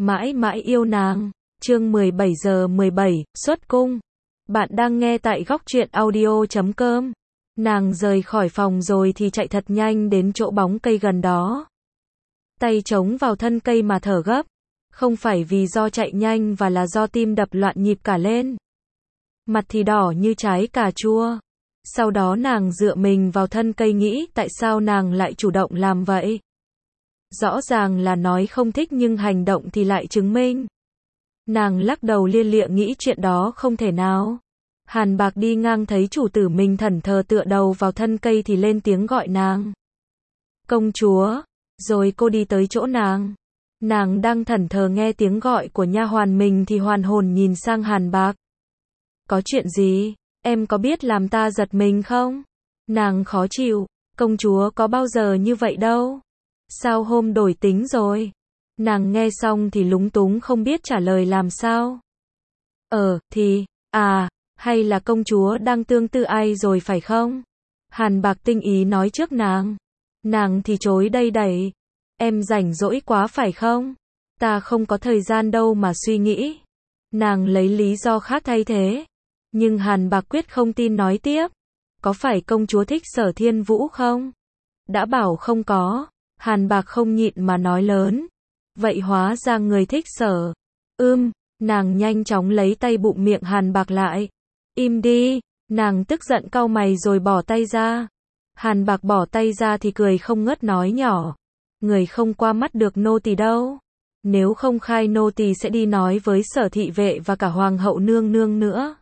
Mãi mãi yêu nàng. Chương 17:17, xuất cung. Bạn đang nghe tại góc truyện audio.com. Nàng rời khỏi phòng rồi thì chạy thật nhanh đến chỗ bóng cây gần đó. Tay chống vào thân cây mà thở gấp. Không phải vì do chạy nhanh và là do tim đập loạn nhịp cả lên. Mặt thì đỏ như trái cà chua. Sau đó nàng dựa mình vào thân cây nghĩ tại sao nàng lại chủ động làm vậy. Rõ ràng là nói không thích nhưng hành động thì lại chứng minh. Nàng lắc đầu lia lịa nghĩ chuyện đó không thể nào. Hàn Bạc đi ngang thấy chủ tử mình thẫn thờ tựa đầu vào thân cây thì lên tiếng gọi nàng. Công chúa. Rồi cô đi tới chỗ nàng. Nàng đang thẫn thờ nghe tiếng gọi của nha hoàn mình thì hoàn hồn nhìn sang Hàn Bạc. Có chuyện gì? Em có biết làm ta giật mình không? Nàng khó chịu. Công chúa có bao giờ như vậy đâu. Sao hôm đổi tính rồi? Nàng nghe xong thì lúng túng không biết trả lời làm sao. Hay là công chúa đang tương tư ai rồi phải không? Hàn Bạc tinh ý nói trước nàng. Nàng thì chối đây đẩy. Em rảnh rỗi quá phải không? Ta không có thời gian đâu mà suy nghĩ. Nàng lấy lý do khác thay thế. Nhưng Hàn Bạc quyết không tin nói tiếp. Có phải công chúa thích Sở Thiên Vũ không? Đã bảo không có. Hàn Bạc không nhịn mà nói lớn. Vậy hóa ra người thích Sở. Nàng nhanh chóng lấy tay bụm miệng Hàn Bạc lại. Im đi. Nàng tức giận cau mày rồi bỏ tay ra. Hàn Bạc bỏ tay ra thì cười không ngớt nói nhỏ. Người không qua mắt được nô tỳ đâu. Nếu không khai nô tỳ sẽ đi nói với Sở thị vệ và cả hoàng hậu nương nương nữa.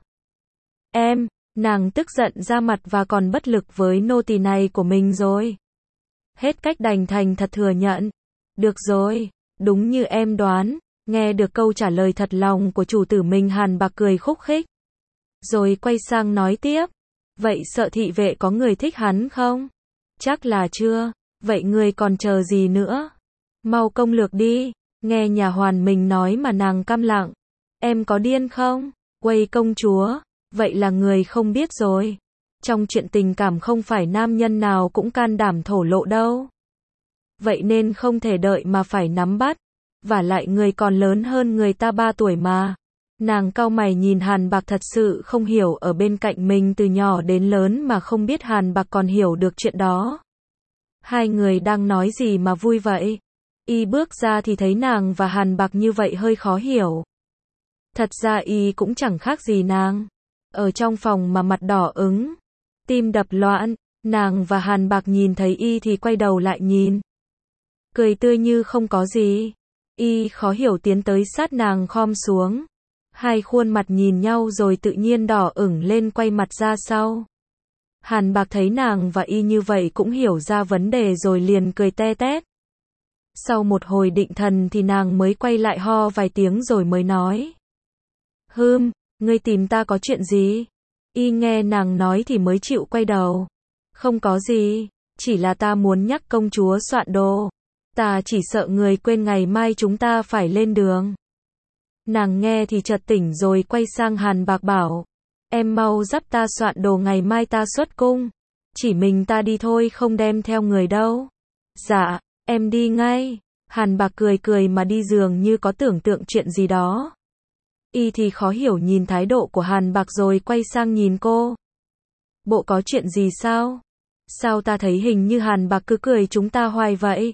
Nàng tức giận ra mặt và còn bất lực với nô tỳ này của mình rồi. Hết cách đành thành thật thừa nhận. Được rồi, đúng như em đoán. Nghe được câu trả lời thật lòng của chủ tử mình Hàn Bạc cười khúc khích. Rồi quay sang nói tiếp. Vậy Sở thị vệ có người thích hắn không? Chắc là chưa. Vậy người còn chờ gì nữa? Mau công lược đi. Nghe nhà hoàn mình nói mà nàng câm lặng. Em có điên không? Quây công chúa. Vậy là người không biết rồi. Trong chuyện tình cảm không phải nam nhân nào cũng can đảm thổ lộ đâu. Vậy nên không thể đợi mà phải nắm bắt. Vả lại người còn lớn hơn người ta 3 tuổi mà. Nàng cau mày nhìn Hàn Bạc thật sự không hiểu ở bên cạnh mình từ nhỏ đến lớn mà không biết Hàn Bạc còn hiểu được chuyện đó. Hai người đang nói gì mà vui vậy? Y bước ra thì thấy nàng và Hàn Bạc như vậy hơi khó hiểu. Thật ra Y cũng chẳng khác gì nàng. Ở trong phòng mà mặt đỏ ửng, tim đập loạn, nàng và Hàn Bạc nhìn thấy Y thì quay đầu lại nhìn. Cười tươi như không có gì. Y khó hiểu tiến tới sát nàng khom xuống. Hai khuôn mặt nhìn nhau rồi tự nhiên đỏ ửng lên quay mặt ra sau. Hàn Bạc thấy nàng và Y như vậy cũng hiểu ra vấn đề rồi liền cười te tét. Sau một hồi định thần thì nàng mới quay lại ho vài tiếng rồi mới nói. Ngươi tìm ta có chuyện gì? Y nghe nàng nói thì mới chịu quay đầu. Không có gì, chỉ là ta muốn nhắc công chúa soạn đồ. Ta chỉ sợ người quên ngày mai chúng ta phải lên đường. Nàng nghe thì chợt tỉnh rồi quay sang Hàn Bạc bảo. Em mau giúp ta soạn đồ ngày mai ta xuất cung. Chỉ mình ta đi thôi không đem theo người đâu. Dạ, em đi ngay. Hàn Bạc cười cười mà đi dường như có tưởng tượng chuyện gì đó. Y thì khó hiểu nhìn thái độ của Hàn Bạc rồi quay sang nhìn cô. Bộ có chuyện gì sao? Sao ta thấy hình như Hàn Bạc cứ cười chúng ta hoài vậy?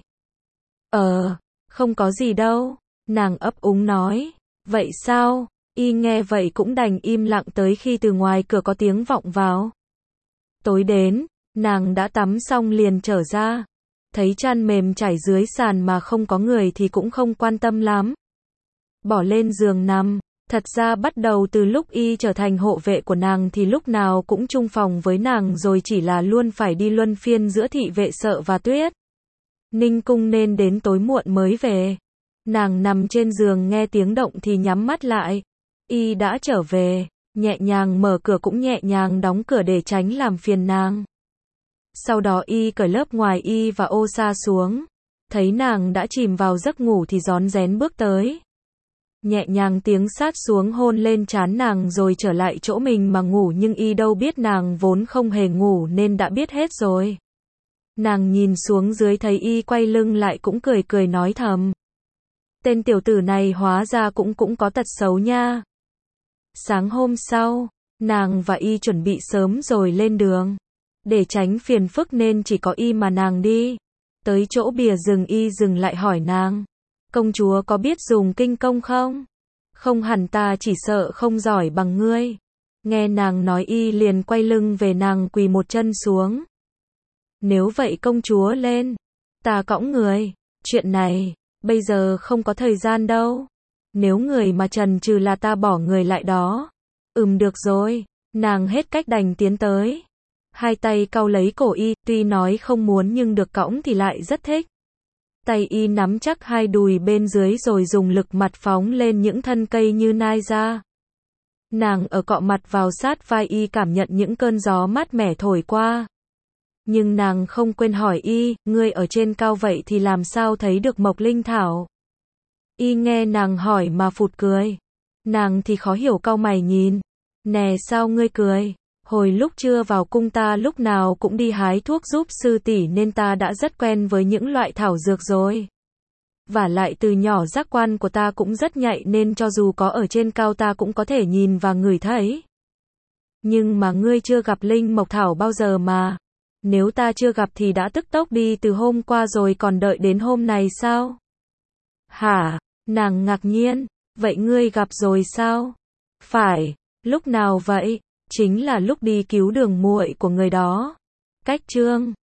Không có gì đâu. Nàng ấp úng nói. Vậy sao? Y nghe vậy cũng đành im lặng tới khi từ ngoài cửa có tiếng vọng vào. Tối đến, nàng đã tắm xong liền trở ra. Thấy chăn mềm trải dưới sàn mà không có người thì cũng không quan tâm lắm. Bỏ lên giường nằm. Thật ra bắt đầu từ lúc Y trở thành hộ vệ của nàng thì lúc nào cũng chung phòng với nàng rồi chỉ là luôn phải đi luân phiên giữa thị vệ Sợ và Tuyết Ninh cung nên đến tối muộn mới về. Nàng nằm trên giường nghe tiếng động thì nhắm mắt lại. Y đã trở về, nhẹ nhàng mở cửa cũng nhẹ nhàng đóng cửa để tránh làm phiền nàng. Sau đó Y cởi lớp ngoài Y và ô sa xuống. Thấy nàng đã chìm vào giấc ngủ thì rón rén bước tới. Nhẹ nhàng tiếng sát xuống hôn lên trán nàng rồi trở lại chỗ mình mà ngủ nhưng Y đâu biết nàng vốn không hề ngủ nên đã biết hết rồi. Nàng nhìn xuống dưới thấy Y quay lưng lại cũng cười cười nói thầm. Tên tiểu tử này hóa ra cũng có tật xấu nha. Sáng hôm sau, nàng và Y chuẩn bị sớm rồi lên đường. Để tránh phiền phức nên chỉ có Y mà nàng đi. Tới chỗ bìa rừng Y dừng lại hỏi nàng. Công chúa có biết dùng kinh công không? Không hẳn, ta chỉ sợ không giỏi bằng ngươi. Nghe nàng nói Y liền quay lưng về, nàng quỳ một chân xuống. Nếu vậy công chúa lên, ta cõng người. Chuyện này, bây giờ không có thời gian đâu. Nếu người mà chần chừ là ta bỏ người lại đó. Được rồi, nàng hết cách đành tiến tới. Hai tay cau lấy cổ Y, tuy nói không muốn nhưng được cõng thì lại rất thích. Tay Y nắm chắc hai đùi bên dưới rồi dùng lực mặt phóng lên những thân cây như nai ra. Nàng ở cọ mặt vào sát vai Y, cảm nhận những cơn gió mát mẻ thổi qua. Nhưng nàng không quên hỏi Y, ngươi ở trên cao vậy thì làm sao thấy được mộc linh thảo? Y nghe nàng hỏi mà phụt cười. Nàng thì khó hiểu cau mày nhìn. Nè, sao ngươi cười? Hồi lúc chưa vào cung ta lúc nào cũng đi hái thuốc giúp sư tỷ nên ta đã rất quen với những loại thảo dược rồi. Vả lại từ nhỏ giác quan của ta cũng rất nhạy nên cho dù có ở trên cao ta cũng có thể nhìn và ngửi thấy. Nhưng mà ngươi chưa gặp linh mộc thảo bao giờ mà. Nếu ta chưa gặp thì đã tức tốc đi từ hôm qua rồi, còn đợi đến hôm này sao? Hả? Nàng ngạc nhiên. Vậy ngươi gặp rồi sao? Phải. Lúc nào vậy? Chính là lúc đi cứu đường muội của người đó. Cách chương